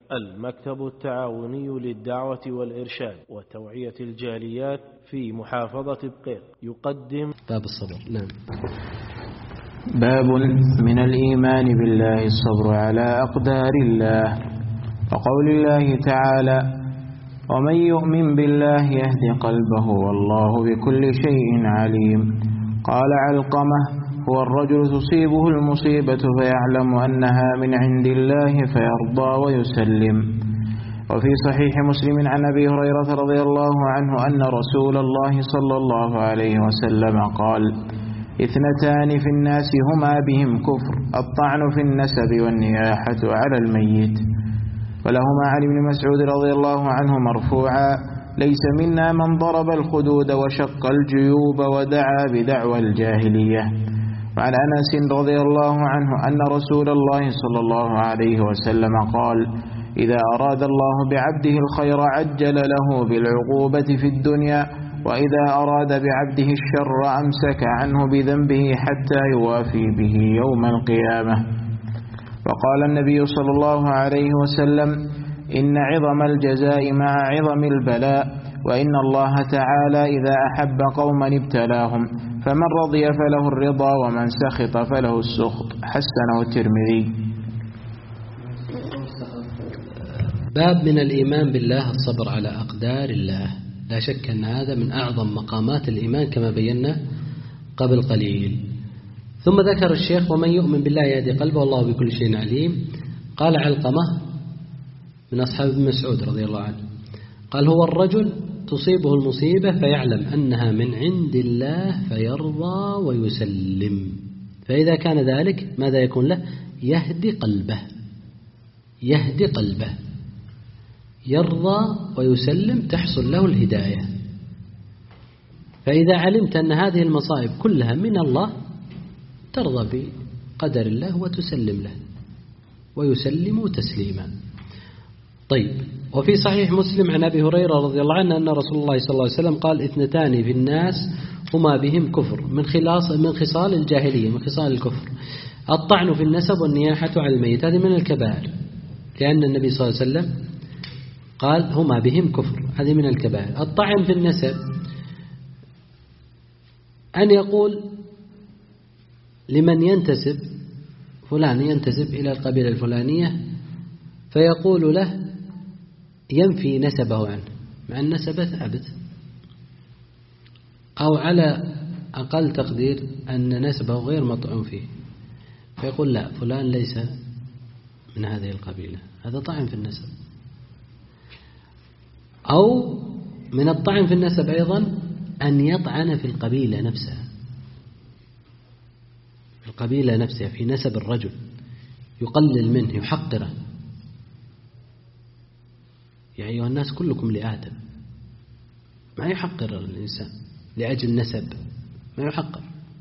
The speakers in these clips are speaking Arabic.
المكتب التعاوني للدعوة والإرشاد وتوعية الجاليات في محافظة بقيق يقدم باب الصبر. نعم. باب من الإيمان بالله الصبر على أقدار الله، وقول الله تعالى: ومن يؤمن بالله يهد قلبه والله بكل شيء عليم. قال علقمة: هو الرجل تصيبه المصيبة فيعلم أنها من عند الله فيرضى ويسلم. وفي صحيح مسلم عن أبي هريرة رضي الله عنه أن رسول الله صلى الله عليه وسلم قال: اثنتان في الناس هما بهم كفر، الطعن في النسب والنياحة على الميت. ولهما عن ابن مسعود رضي الله عنه مرفوعا: ليس منا من ضرب الخدود وشق الجيوب ودعا بدعوى الجاهلية. وعن أنس رضي الله عنه أن رسول الله صلى الله عليه وسلم قال: إذا أراد الله بعبده الخير عجل له بالعقوبة في الدنيا، وإذا أراد بعبده الشر أمسك عنه بذنبه حتى يوافي به يوم القيامة. وقال النبي صلى الله عليه وسلم: إن عظم الجزاء مع عظم البلاء، وإن الله تعالى إذا أحب قوما ابتلاهم، فمن رضي فله الرضا ومن سخط فله السخط. حسنه الترمذي. باب من الإيمان بالله الصبر على أقدار الله. لا شك أن هذا من أعظم مقامات الإيمان كما بينا قبل قليل. ثم ذكر الشيخ: ومن يؤمن بالله يهدي قلبه والله بكل شيء عليم. قال علقمة من أصحاب ابن مسعود رضي الله عنه قال: هو الرجل تصيبه المصيبة فيعلم أنها من عند الله فيرضى ويسلم، فإذا كان ذلك ماذا يكون له؟ يهدي قلبه، يهدي قلبه، يرضى ويسلم، تحصل له الهداية. فإذا علمت أن هذه المصائب كلها من الله ترضى بقدر الله وتسلم له، ويسلم تسليما. طيب. وفي صحيح مسلم عن أبي هريرة رضي الله عنه أن رسول الله صلى الله عليه وسلم قال: اثنتان في الناس هما بهم كفر، من خصال الجاهلية، من خصال الكفر، الطعن في النسب والنياحة على الميت. هذه من الكبائر، لأن النبي صلى الله عليه وسلم قال: هما بهم كفر، هذه من الكبائر. الطعن في النسب أن يقول لمن ينتسب، فلان ينتسب إلى القبيلة الفلانية، فيقول له ينفي نسبه عنه مع النسب ثابت، أو على أقل تقدير أن نسبه غير مطعون فيه، فيقول لا، فلان ليس من هذه القبيلة. هذا طعن في النسب. أو من الطعن في النسب أيضا أن يطعن في القبيلة نفسها، القبيلة نفسها، في نسب الرجل، يقلل منه، يحقره. يا أيها الناس كلكم لآدم، ما يحقر الإنسان لأجل نسب، ما يحقر.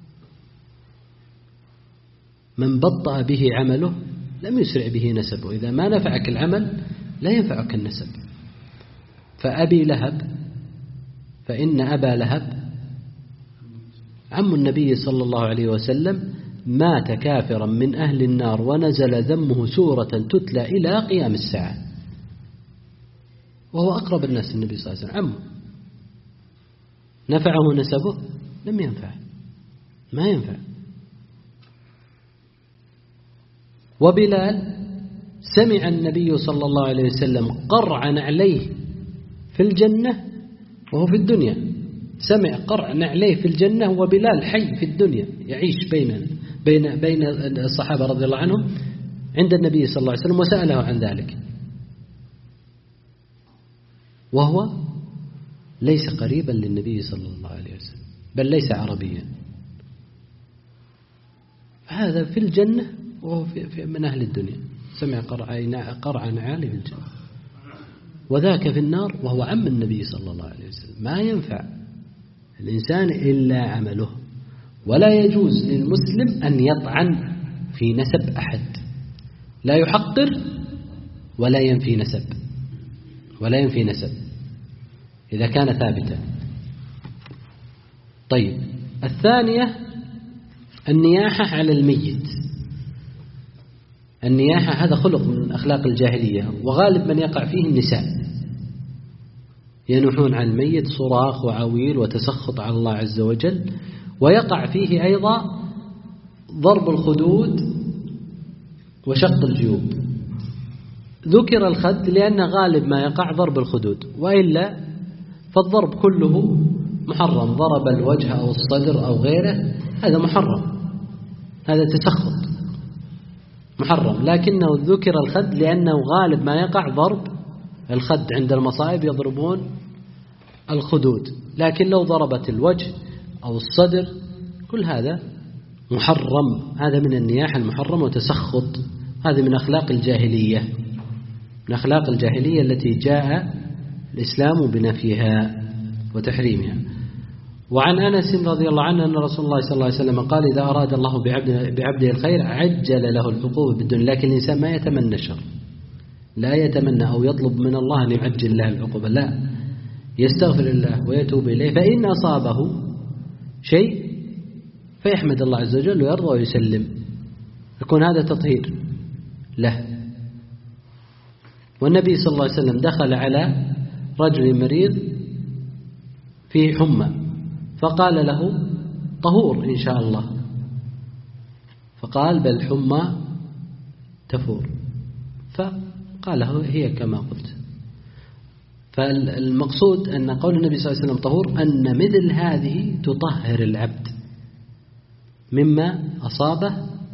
من بطأ به عمله لم يسرع به نسبه. إذا ما نفعك العمل لا ينفعك النسب. فأبي لهب، فإن أبا لهب عم النبي صلى الله عليه وسلم مات كافرا من أهل النار، ونزل ذمه سورة تتلى إلى قيام الساعة، وهو أقرب الناس النبي صلى الله عليه وسلم، عمه. نفعه نسبه؟ لم ينفع، ما ينفع. وبلال سمع النبي صلى الله عليه وسلم قرع نعليه في الجنة وهو في الدنيا، سمع قرع نعليه في الجنة وبلال حي في الدنيا يعيش بين الصحابة رضي الله عنهم عند النبي صلى الله عليه وسلم، وسأله عن ذلك، وهو ليس قريبا للنبي صلى الله عليه وسلم، بل ليس عربيا. هذا في الجنة وهو من أهل الدنيا، سمع قرع نعال في الجنة، وذاك في النار وهو عم النبي صلى الله عليه وسلم. ما ينفع الإنسان إلا عمله، ولا يجوز للمسلم أن يطعن في نسب أحد، لا يحقر ولا ينفي نسب، ولا ينفي نسب إذا كان ثابتا. طيب. الثانية النياحة على الميت. النياحة هذا خلق من أخلاق الجاهلية، وغالب من يقع فيه النساء، ينوحون عن الميت صراخ وعويل وتسخط على الله عز وجل. ويقع فيه أيضا ضرب الخدود وشق الجيوب. ذكر الخد لأن غالب ما يقع ضرب الخدود، وإلا فالضرب كله محرم. ضرب الوجه أو الصدر أو غيره هذا محرم، هذا تسخط محرم. لكنه ذكر الخد لأنه غالب ما يقع ضرب الخد، عند المصائب يضربون الخدود. لكن لو ضربت الوجه أو الصدر كل هذا محرم، هذا من النياحة المحرم وتسخط. هذه من أخلاق الجاهلية، من أخلاق الجاهلية التي جاء الإسلام بنفيها وتحريمها. وعن أنس رضي الله عنه أن رسول الله صلى الله عليه وسلم قال: إذا أراد الله بعبده الخير عجل له العقوبة بالدنيا. لكن الإنسان ما يتمنى الشر، لا يتمنى أو يطلب من الله أن يعجل له العقوبة، لا، يستغفر الله ويتوب إليه. فإن أصابه شيء فيحمد الله عز وجل ويرضى ويسلم، يكون هذا تطهير له. والنبي صلى الله عليه وسلم دخل على رجل مريض في حمى فقال له: طهور إن شاء الله. فقال: بل حمى تفور. فقال له: هي كما قلت. فالمقصود أن قول النبي صلى الله عليه وسلم طهور أن مثل هذه تطهر العبد مما أصابه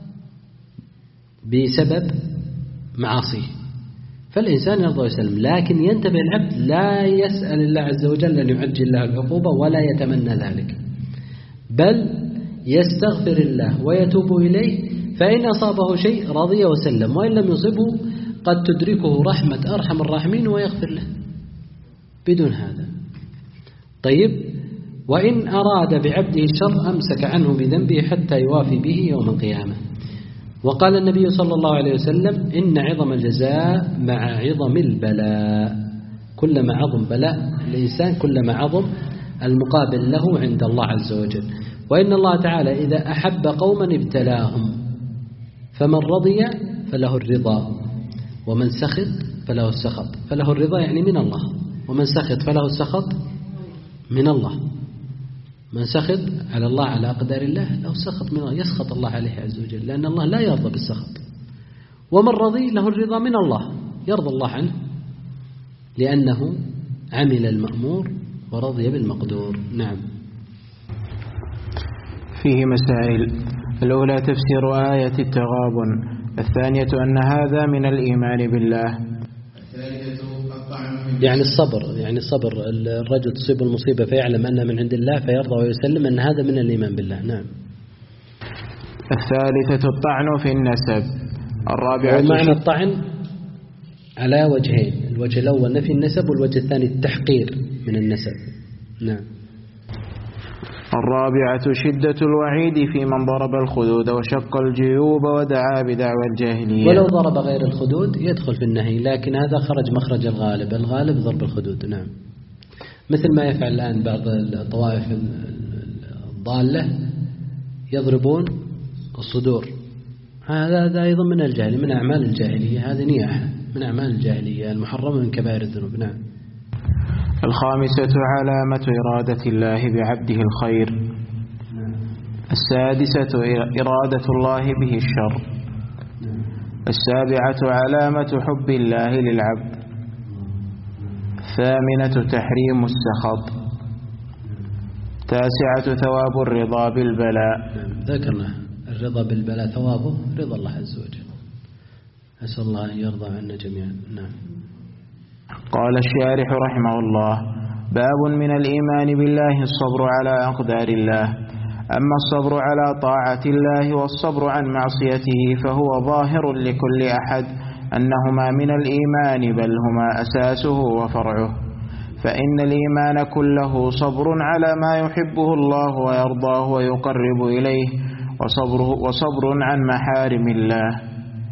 بسبب معاصيه، فالإنسان يرضى ويسلم. لكن ينتبه العبد لا يسأل الله عز وجل أن يعجل له العقوبة ولا يتمنى ذلك، بل يستغفر الله ويتوب إليه. فإن أصابه شيء رضي وسلم، وإن لم يصبه قد تدركه رحمة أرحم الراحمين ويغفر له بدون هذا. طيب، وإن أراد بعبده الشر أمسك عنه بذنبه حتى يوافي به يوم القيامة. وقال النبي صلى الله عليه وسلم: إن عظم الجزاء مع عظم البلاء. كلما عظم بلاء الإنسان كلما عظم المقابل له عند الله عز وجل. وإن الله تعالى إذا أحب قوما ابتلاهم، فمن رضي فله الرضا ومن سخط فله السخط. فله الرضا يعني من الله، ومن سخط فله السخط من الله. من سخط على الله على أقدار الله له سخط من الله، يسخط الله عليه عز وجل، لأن الله لا يرضى بالسخط. ومن رضي له الرضا من الله، يرضى الله عنه لأنه عمل المأمور ورضي بالمقدور. نعم. فيه مسائل: الأولى تفسير آية التغابن، الثانية أن هذا من الإيمان بالله، يعني الصبر الرجل تصيب المصيبة فيعلم أنها من عند الله فيرضى ويسلم، أن هذا من الإيمان بالله. نعم. الثالثة الطعن في النسب. الرابعة معنى الطعن على وجهين: الوجه الأول نفي النسب، والوجه الثاني التحقير من النسب. نعم. الرابعة شدة الوعيد في من ضرب الخدود وشق الجيوب ودعا بدعوى الجاهلية. ولو ضرب غير الخدود يدخل في النهي، لكن هذا خرج مخرج الغالب. الغالب ضرب الخدود. نعم. مثل ما يفعل الآن بعض الطوائف الضالة، يضربون الصدور. هذا أيضا من الجاهلية، من أعمال الجاهلية. هذه نياحة من أعمال الجاهلية المحرمة من كبائر الذنوب. نعم. الخامسة علامة إرادة الله بعبده الخير. السادسة إرادة الله به الشر. السابعة علامة حب الله للعبد. الثامنة تحريم السخط. التاسعة ثواب الرضا بالبلاء. ذكرنا الرضا بالبلاء ثوابه رضا الله عز وجل، أسأل الله أن يرضى عنا جميعا. نعم. قال الشارح رحمه الله: باب من الإيمان بالله الصبر على أقدار الله. أما الصبر على طاعة الله والصبر عن معصيته فهو ظاهر لكل أحد أنهما من الإيمان، بل هما أساسه وفرعه. فإن الإيمان كله صبر على ما يحبه الله ويرضاه ويقرب إليه، وصبر عن محارم الله.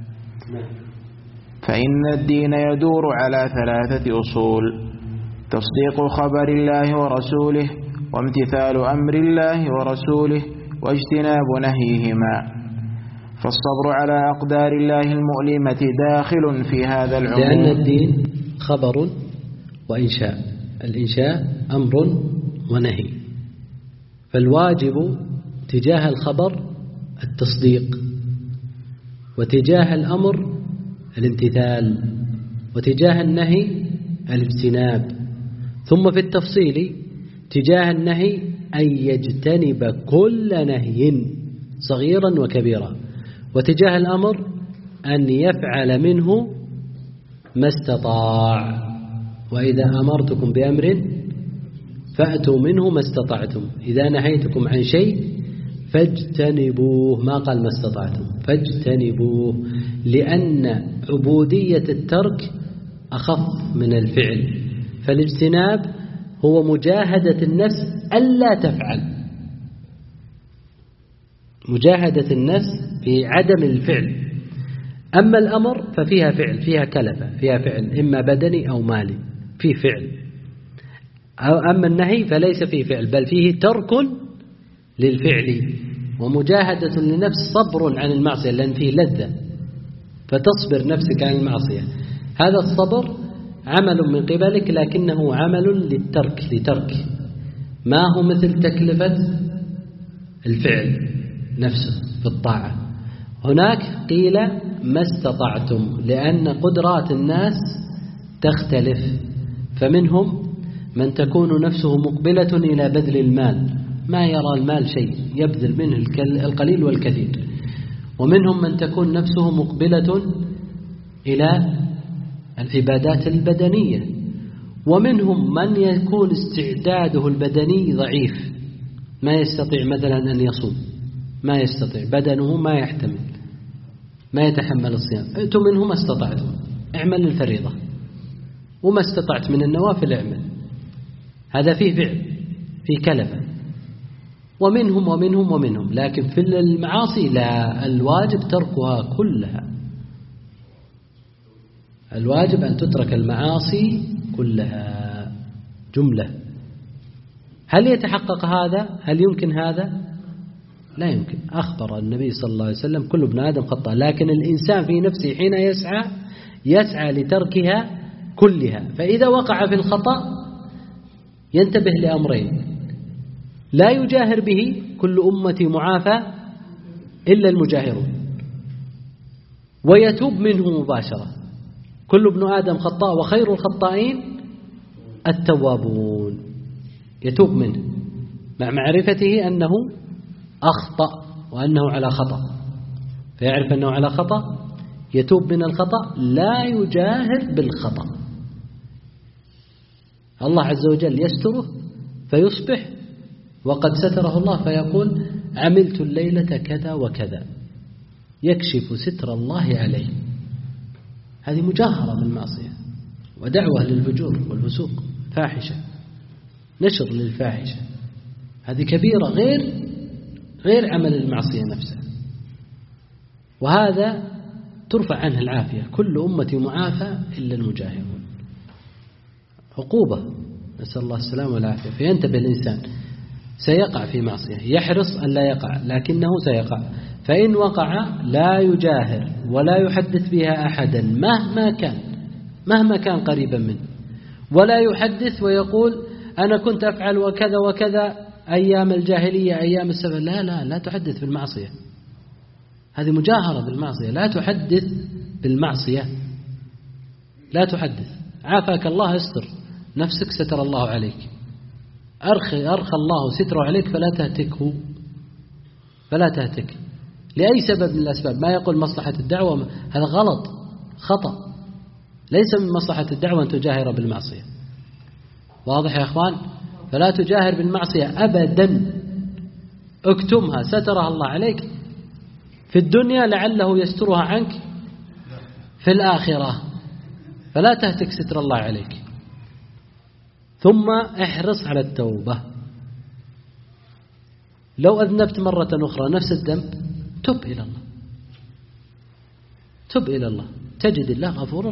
فإن الدين يدور على ثلاثة أصول: تصديق خبر الله ورسوله، وامتثال أمر الله ورسوله، واجتناب نهيهما. فالصبر على أقدار الله المؤلمة داخل في هذا العموم، لأن الدين خبر وإنشاء، الإنشاء أمر ونهي، فالواجب تجاه الخبر التصديق، وتجاه الأمر الامتثال، وتجاه النهي الاجتناب، ثم في التفصيل تجاه النهي أن يجتنب كل نهي صغيرا وكبيرا، وتجاه الأمر أن يفعل منه ما استطاع، وإذا أمرتكم بأمر فأتوا منه ما استطعتم، إذا نهيتكم عن شيء فاجتنبوه، ما قال ما استطعتم، فاجتنبوه، لأن عبودية الترك أخف من الفعل، فالاجتناب هو مجاهدة النفس ألا تفعل، مجاهدة النفس في عدم الفعل. أما الأمر ففيها فعل، فيها كلفة، فيها فعل إما بدني أو مالي، فيه فعل. أما النهي فليس فيه فعل، بل فيه ترك للفعل ومجاهدة للنفس، صبر عن المعصية لأن فيه لذة، فتصبر نفسك عن المعصية. هذا الصبر عمل من قبلك، لكنه عمل لترك، ما هو مثل تكلفة الفعل نفسه في الطاعة. هناك قيل ما استطعتم، لأن قدرات الناس تختلف، فمنهم من تكون نفسه مقبلة إلى بذل المال، ما يرى المال شيء، يبذل منه القليل والكثير، ومنهم من تكون نفسه مقبلة إلى العبادات البدنية، ومنهم من يكون استعداده البدني ضعيف، ما يستطيع مثلا أن يصوم، ما يستطيع، بدنه ما يحتمل، ما يتحمل الصيام. ائتوا منه ما استطعتم، اعمل الفريضة، وما استطعت من النوافل اعمل، هذا فيه فعل، فيه كلفة. ومنهم، لكن في المعاصي لا، الواجب تركها كلها، الواجب أن تترك المعاصي كلها جملة. هل يتحقق هذا؟ هل يمكن هذا؟ لا يمكن. أخبر النبي صلى الله عليه وسلم كل ابن آدم خطاء، لكن الإنسان في نفسه حين يسعى لتركها كلها. فإذا وقع في الخطأ ينتبه لأمرين: لا يجاهر به، كل أمتي معافى إلا المجاهرون، ويتوب منه مباشرة. كل ابن آدم خطاء وخير الخطائين التوابون، يتوب منه مع معرفته أنه أخطأ وأنه على خطأ، فيعرف أنه على خطأ، يتوب من الخطأ، لا يجاهر بالخطأ. الله عز وجل يستره فيصبح وقد ستره الله، فيقول عملت الليلة كذا وكذا، يكشف ستر الله عليه. هذه مجاهرة بالمعصية ودعوة للفجور والفسوق، فاحشة، نشر للفاحشة، هذه كبيرة غير عمل المعصية نفسها، وهذا ترفع عنه العافية. كل أمتي معافى إلا المجاهرون، عقوبة، نسأل الله السلامة والعافية. فينتبه الإنسان، سيقع في معصية، يحرص أن لا يقع، لكنه سيقع. فإن وقع لا يجاهر ولا يحدث بها أحدا مهما كان قريبا منه، ولا يحدث ويقول أنا كنت أفعل وكذا وكذا أيام الجاهلية، أيام السفر. لا تحدث بالمعصية، هذه مجاهرة بالمعصية. لا تحدث بالمعصية، لا تحدث. عافاك الله، استر نفسك، ستر الله عليك، أرخى الله ستره عليك، فلا تهتك لأي سبب من الأسباب. ما يقول مصلحة الدعوة، هذا غلط، خطأ. ليس من مصلحة الدعوة أن تجاهر بالمعصية، واضح يا أخوان؟ فلا تجاهر بالمعصية أبدا، اكتمها، سترها الله عليك في الدنيا، لعله يسترها عنك في الآخرة، فلا تهتك ستر الله عليك. ثم احرص على التوبة. لو أذنبت مرة أخرى نفس الذنب، تب إلى الله، تجد الله غفورا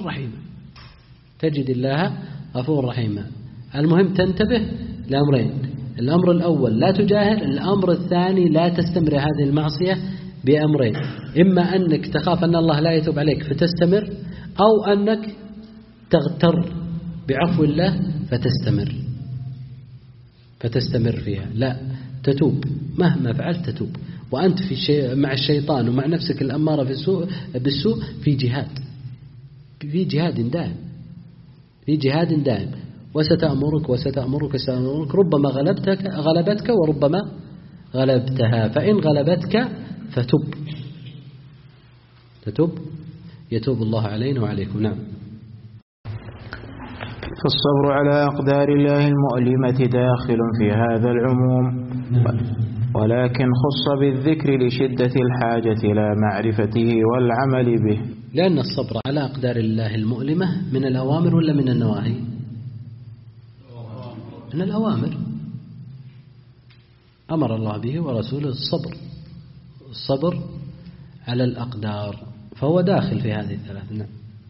رحيما. المهم تنتبه لأمرين: الأمر الأول لا تجاهر، الأمر الثاني لا تستمر هذه المعصية بأمرين: إما أنك تخاف أن الله لا يتوب عليك فتستمر، أو أنك تغتر بعفو الله فتستمر فيها. لا، تتوب مهما فعلت، تتوب وأنت مع الشيطان ومع نفسك الأمارة بالسوء في جهاد دائم، وستأمرك ربما غلبتك وربما غلبتها. فإن غلبتك فتب يتوب الله علينا وعليكم. نعم. فالصبر على أقدار الله المؤلمة داخل في هذا العموم، ولكن خص بالذكر لشدة الحاجة إلى معرفته والعمل به. لأن الصبر على أقدار الله المؤلمة من الأوامر ولا من النواهي؟ من الأوامر، أمر الله به ورسوله الصبر على الأقدار، فهو داخل في هذه الثلاث. نعم.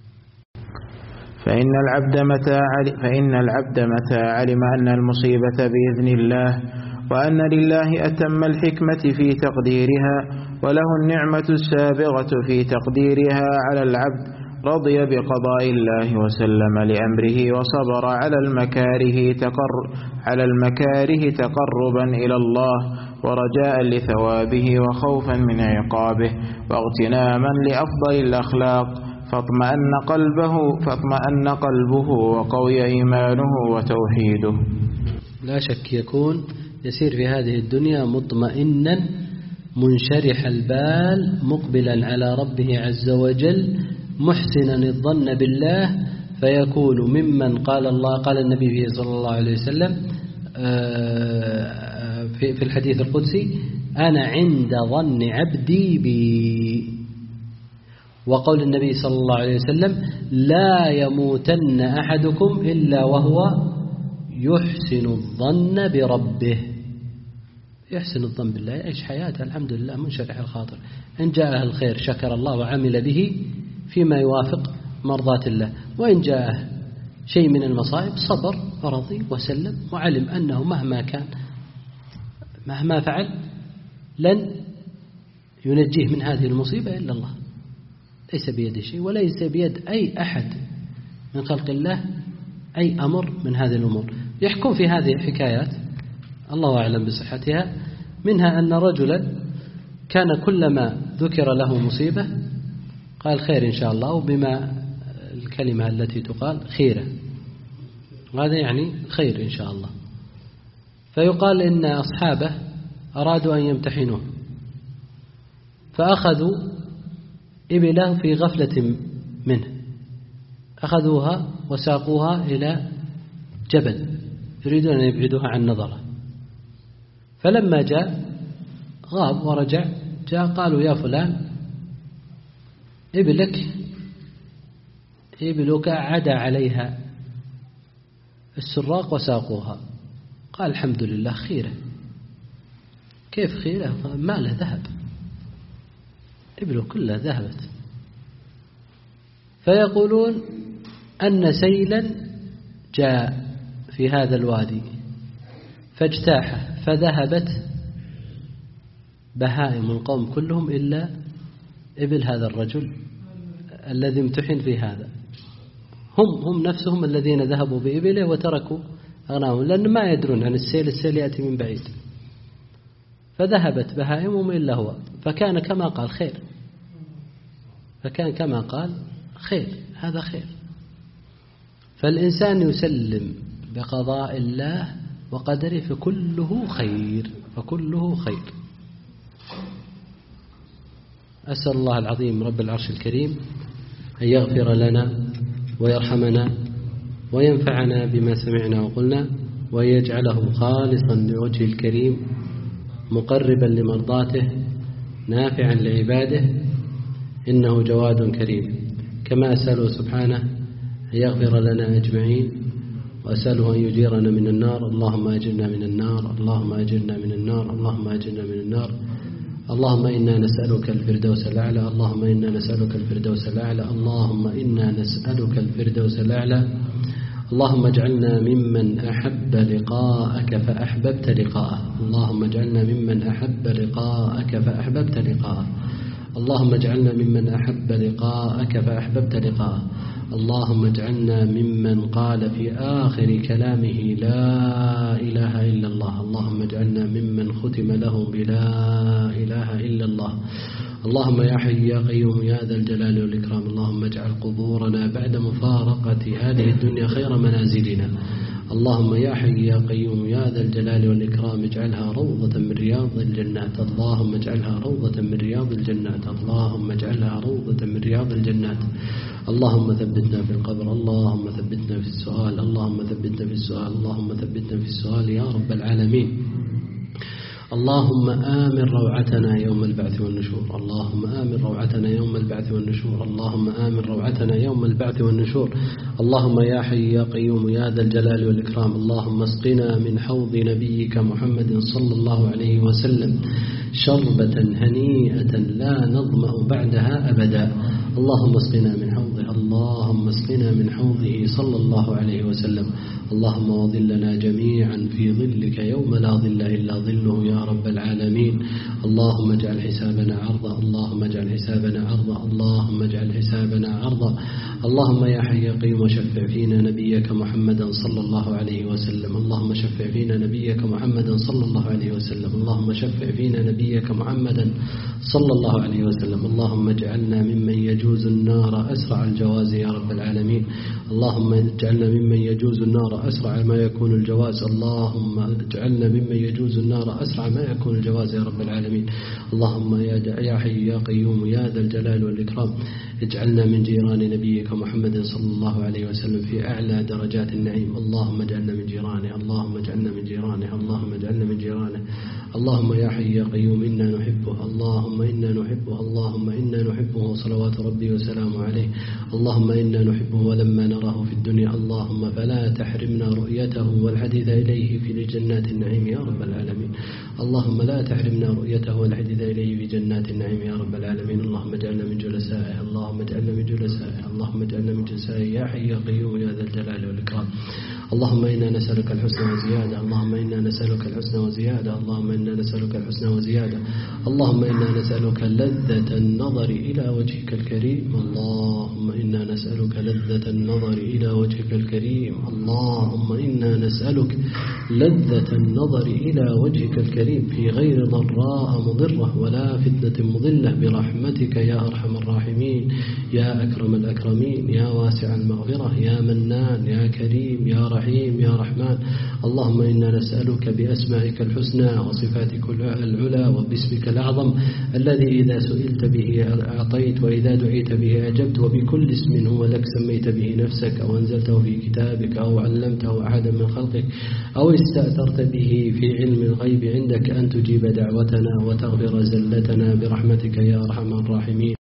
فإن العبد متى علم أن المصيبة بإذن الله، وأن لله أتم الحكمة في تقديرها وله النعمة السابغة في تقديرها على العبد، رضي بقضاء الله وسلم لأمره وصبر على المكاره تقربا إلى الله ورجاء لثوابه وخوفا من عقابه واغتناما لأفضل الأخلاق، فاطمأن قلبه وقوي إيمانه وتوحيده. لا شك يكون يسير في هذه الدنيا مطمئنا منشرح البال مقبلا على ربه عز وجل محسنا الظن بالله، فيكون ممن قال النبي صلى الله عليه وسلم في الحديث القدسي: أنا عند ظن عبدي بي. وقول النبي صلى الله عليه وسلم: لا يموتن أحدكم إلا وهو يحسن الظن بربه. يحسن الظن بالله، يعيش حياته الحمد لله منشرح الخاطر، إن جاءه الخير شكر الله وعمل به فيما يوافق مرضات الله، وإن جاءه شيء من المصائب صبر ورضي وسلم وعلم أنه مهما فعل لن ينجيه من هذه المصيبة إلا الله، ليس بيده شيء وليس بيد أي أحد من خلق الله أي أمر من هذه الأمور. يحكم في هذه الحكايات الله أعلم بصحتها، منها أن رجلا كان كلما ذكر له مصيبة قال خير إن شاء الله، وبما الكلمة التي تقال خيرة، وهذا يعني خير إن شاء الله. فيقال إن أصحابه أرادوا أن يمتحنوه، فأخذوا إبله في غفلة منه، أخذوها وساقوها إلى جبل يريدون أن يبعدوها عن نظره، فلما جاء غاب ورجع، جاء قالوا: يا فلان، إبلك عدا عليها السراق وساقوها. قال: الحمد لله خيرة. كيف خيرة؟ ماله ذهب، إبله كلها ذهبت. فيقولون أن سيلا جاء في هذا الوادي فاجتاحه، فذهبت بهائم القوم كلهم إلا إبل هذا الرجل الذي امتحن في هذا. هم نفسهم الذين ذهبوا بإبله وتركوا أغنامهم، لأن ما يدرون عن السيل يأتي من بعيد. فذهبت بهائمهم إلا هو، فكان كما قال خير، هذا خير. فالإنسان يسلم بقضاء الله وقدره فكله خير. أسأل الله العظيم رب العرش الكريم أن يغفر لنا ويرحمنا وينفعنا بما سمعنا وقلنا، ويجعله خالصا لوجه الكريم مقربا لمرضاته نافعا لعباده، إنه جواد كريم. كما أسأله سبحانه أن يغفر لنا أجمعين، وأسأله أن يجيرنا من النار. اللهم أجرنا من النار، اللهم أجرنا من النار، اللهم أجرنا من النار. اللهم إنا نسألك الفردوس الأعلى، اللهم إنا نسألك الفردوس الأعلى، اللهم إنا نسألك الفردوس الأعلى، اللهم اجعلنا ممن أحب لقاءك فأحببت لقاءه. اللهم اجعلنا ممن أحب لقاءك فأحببت لقاءه. اللهم اجعلنا ممن أحب لقاءك فأحببت لقاءه. اللهم اجعلنا ممن قال في آخر كلامه لا إله إلا الله. اللهم اجعلنا ممن ختم له بلا إله إلا الله. اللهم يا حي يا قيوم يا ذا الجلال والإكرام اللهم اجعل قبورنا بعد مفارقة هذه الدنيا خير منازلنا. اللهم يا حي يا قيوم يا ذا الجلال والإكرام اجعلها روضة من رياض الجنات. اللهم اجعلها روضة من رياض الجنات. اللهم اجعلها روضة من رياض الجنات. اللهم ثبتنا في القبر. اللهم ثبتنا في السؤال. اللهم ثبتنا في السؤال. اللهم ثبتنا في السؤال يا رب العالمين. اللهم آمن روعتنا يوم البعث والنشور. اللهم آمن روعتنا يوم البعث والنشور. اللهم آمن روعتنا يوم البعث والنشور. اللهم يا حي يا قيوم يا ذا الجلال والإكرام اللهم اسقنا من حوض نبيك محمد صلى الله عليه وسلم شربة هنيئة لا نظمأ بعدها أبدا. اللهم اسقنا من حوضه. اللهم اسقنا من حوضه صلى الله عليه وسلم. اللهم وظلنا جميعا في ظلك يوم لا ظل إلا ظله يا رب العالمين. اللهم اجعل حسابنا عرضا. اللهم اجعل حسابنا عرضا. اللهم اجعل حسابنا عرضا. اللهم يا حي يا قيوم شفع فينا نبيك محمدا صلى الله عليه وسلم. اللهم شفع فينا نبيك محمدا صلى الله عليه وسلم. اللهم شفع فينا نبيك محمدا صلى الله عليه وسلم. اللهم اجعلنا ممن يجوز النار أسرع الجواز يا رب العالمين. اللهم اجعلنا ممن يجوز النار أسرع ما يكون الجواز. اللهم اجعلنا ممن يجوز النار أسرع ما يكون الجواز يا رب العالمين. اللهم يا حي يا قيوم يا ذا الجلال والإكرام اجعلنا من جيران نبيك محمد صلى الله عليه وسلم في أعلى درجات النعيم. اللهم اجعلنا من جيرانه. اللهم اجعلنا من جيرانه. اللهم اجعلنا من جيرانه. اللهم يا حي يا قيوم إنا نحبه. اللهم إنا نحبه. اللهم إنا نحبه صلوات ربي وسلامه عليه. اللهم إنا نحبه ولما نراه في الدنيا. اللهم فلا تحرمنا رؤيته والحديث إليه في جنات النعيم يا رب العالمين. اللهم لا تحرمنا رؤيته والحديث إليه في جنات النعيم يا رب العالمين. اللهم اجعلنا من جلسائه. اللهم اجعلنا من جلسائه. اللهم اجعلنا من جلسائه يا حي يا قيوم يا ذا الجلال والإكرام. اللهم إنا نسألك الحسنى وزيادة. اللهم إنا نسألك الحسنى وزيادة. اللهم إنا نسألك الحسنى وزيادة. اللهم إنا نسألك لذة النظر إلى وجهك الكريم. اللهم إنا نسألك لذة النظر إلى وجهك الكريم. اللهم إنا نسألك لذة النظر إلى وجهك الكريم في غير ضراء مضرة ولا فتنة مضلة برحمتك يا أرحم الراحمين يا أكرم الأكرمين يا واسع المغفرة يا منان يا كريم يا رحيم يا رحمن. اللهم إنا نسألك بأسمائك الحسنى وصفاتك العلى وباسمك الأعظم الذي إذا سئلت به أعطيت وإذا دعيت به أجبت وبكل اسم هو لك سميت به نفسك أو أنزلته في كتابك أو علمته أحدا من خلقك أو استأثرت به في علم الغيب عندك أن تجيب دعوتنا وتغفر زلتنا برحمتك يا أرحم الراحمين.